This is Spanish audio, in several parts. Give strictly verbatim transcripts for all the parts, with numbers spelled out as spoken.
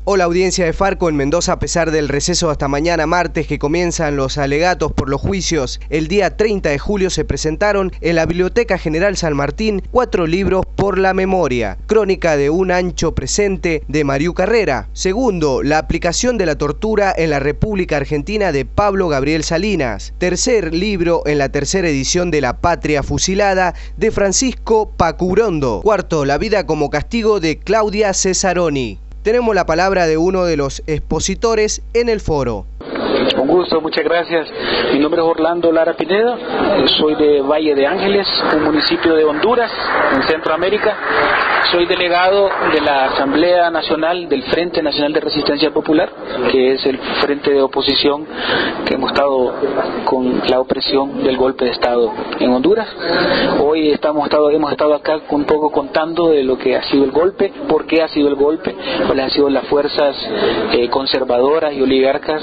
Hola audiencia de Farco en Mendoza. A pesar del receso hasta mañana martes que comienzan los alegatos por los juicios, el día treinta de julio se presentaron en la Biblioteca General San Martín cuatro libros por la memoria. Crónica de un ancho presente de Mariú Carrera. Segundo, la aplicación de la tortura en la República Argentina de Pablo Gabriel Salinas. Tercer libro en la tercera edición de La Patria Fusilada de Francisco Pacurondo. Cuarto, La vida como castigo de Claudia Cesaroni. Tenemos la palabra de uno de los expositores en el foro. Un gusto, muchas gracias. Mi nombre es Orlando Lara Pineda, soy de Valle de Ángeles, un municipio de Honduras, en Centroamérica. Soy delegado de la Asamblea Nacional del Frente Nacional de Resistencia Popular, que es el frente de oposición que hemos estado con la opresión del golpe de Estado en Honduras. Hoy estamos estado, hemos estado acá un poco contando de lo que ha sido el golpe, por qué ha sido el golpe, cuáles han sido las fuerzas eh, conservadoras y oligarcas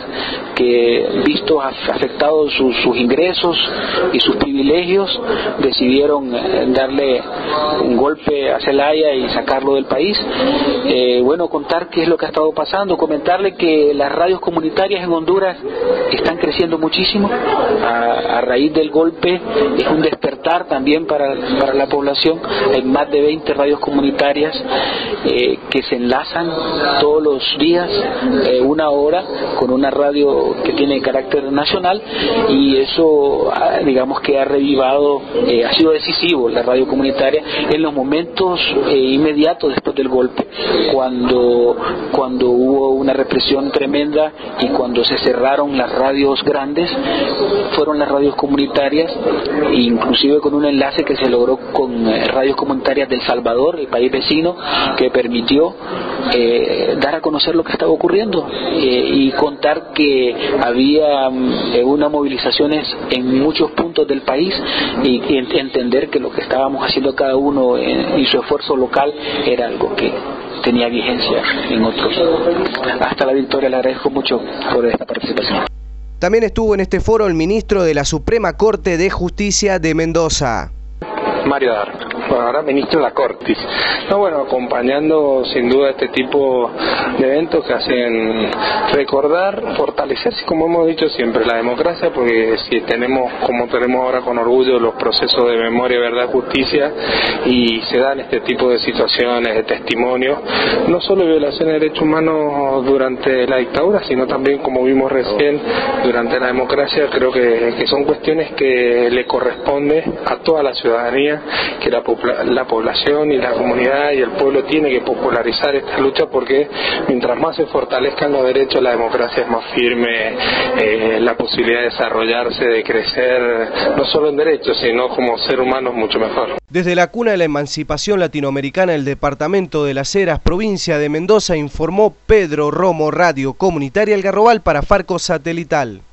que, vistos afectados sus, sus ingresos y sus privilegios, decidieron eh, darle un golpe a Zelaya y sacarlo del país. Eh, bueno, contar qué es lo que ha estado pasando, comentarle que las radios comunitarias en Honduras están creciendo muchísimo a, a raíz del golpe. Es un despertar también para, para la población. Hay más de veinte radios comunitarias eh, que se enlazan todos los días, eh, una hora, con una radio que tiene carácter nacional, y eso digamos que ha revivado, eh, ha sido decisivo la radio comunitaria en los momentos eh, inmediatos después del golpe, cuando, cuando hubo una represión tremenda y cuando se cerraron las radios grandes. Fueron las radios comunitarias, inclusive con un enlace que se logró con eh, radios comunitarias del Salvador, el país vecino, que permitió eh, dar a conocer lo que estaba ocurriendo eh, y contar que había eh, unas movilizaciones en muchos puntos del país, y, y entender que lo que estábamos haciendo cada uno en, en su esfuerzo local era algo que tenía vigencia en otros. Hasta la victoria. Le agradezco mucho por esta participación. También estuvo en este foro el ministro de la Suprema Corte de Justicia de Mendoza. Mario Dar, ahora ministro de la Corte. No, bueno, acompañando sin duda este tipo de eventos que hacen recordar, fortalecerse, como hemos dicho siempre, la democracia, porque si tenemos, como tenemos ahora con orgullo, los procesos de memoria, verdad, justicia, y se dan este tipo de situaciones, de testimonios, no solo violaciones de derechos humanos durante la dictadura, sino también, como vimos recién, durante la democracia. Creo que, que son cuestiones que le corresponde a toda la ciudadanía, que la, la población y la comunidad y el pueblo tiene que popularizar esta lucha, porque mientras más se fortalezcan los derechos, la democracia es más firme, eh, la posibilidad de desarrollarse, de crecer, no solo en derechos, sino como ser humano es mucho mejor. Desde la cuna de la emancipación latinoamericana del departamento de Las Heras, provincia de Mendoza, informó Pedro Romo, Radio Comunitaria El Garrobal para Farco Satelital.